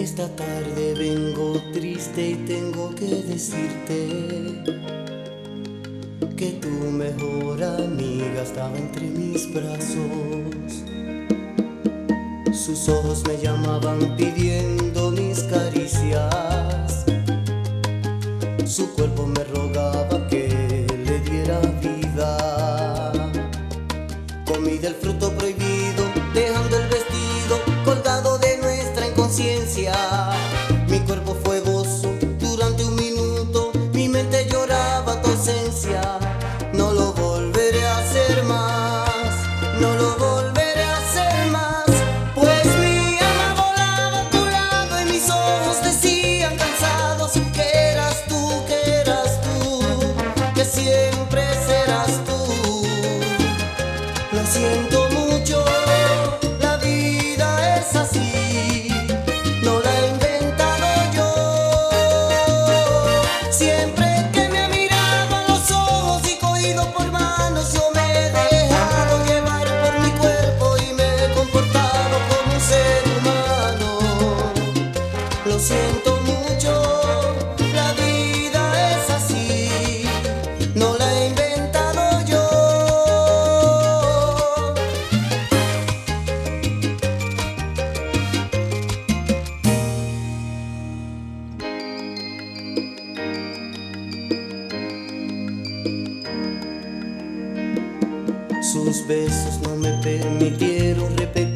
Esta tarde vengo triste y tengo que decirte que tu mejor amiga estaba entre mis brazos. Sus ojos me llamaban pidiendo mis caricias. Su cuerpo me rogaba que le diera vida. Comí del fruto prohibido, dejando el vestido colgado de nuestra inconsciencia. Mi cuerpo fue gozo durante un minuto, mi mente lloraba tu ausencia. No lo volveré a hacer más, no lo volveré a hacer más. Pues mi alma volaba a tu lado y mis ojos decían cansados que eras tú, que siempre serás tú. Lo siento mucho, la vida es así, no la he inventado yo. Siempre que me ha mirado a los ojos y cogido por manos, yo me he dejado llevar por mi cuerpo y me he comportado como un ser humano. Lo siento mucho, la vida es así, no la he inventado yo. Sus besos no me permitieron repetir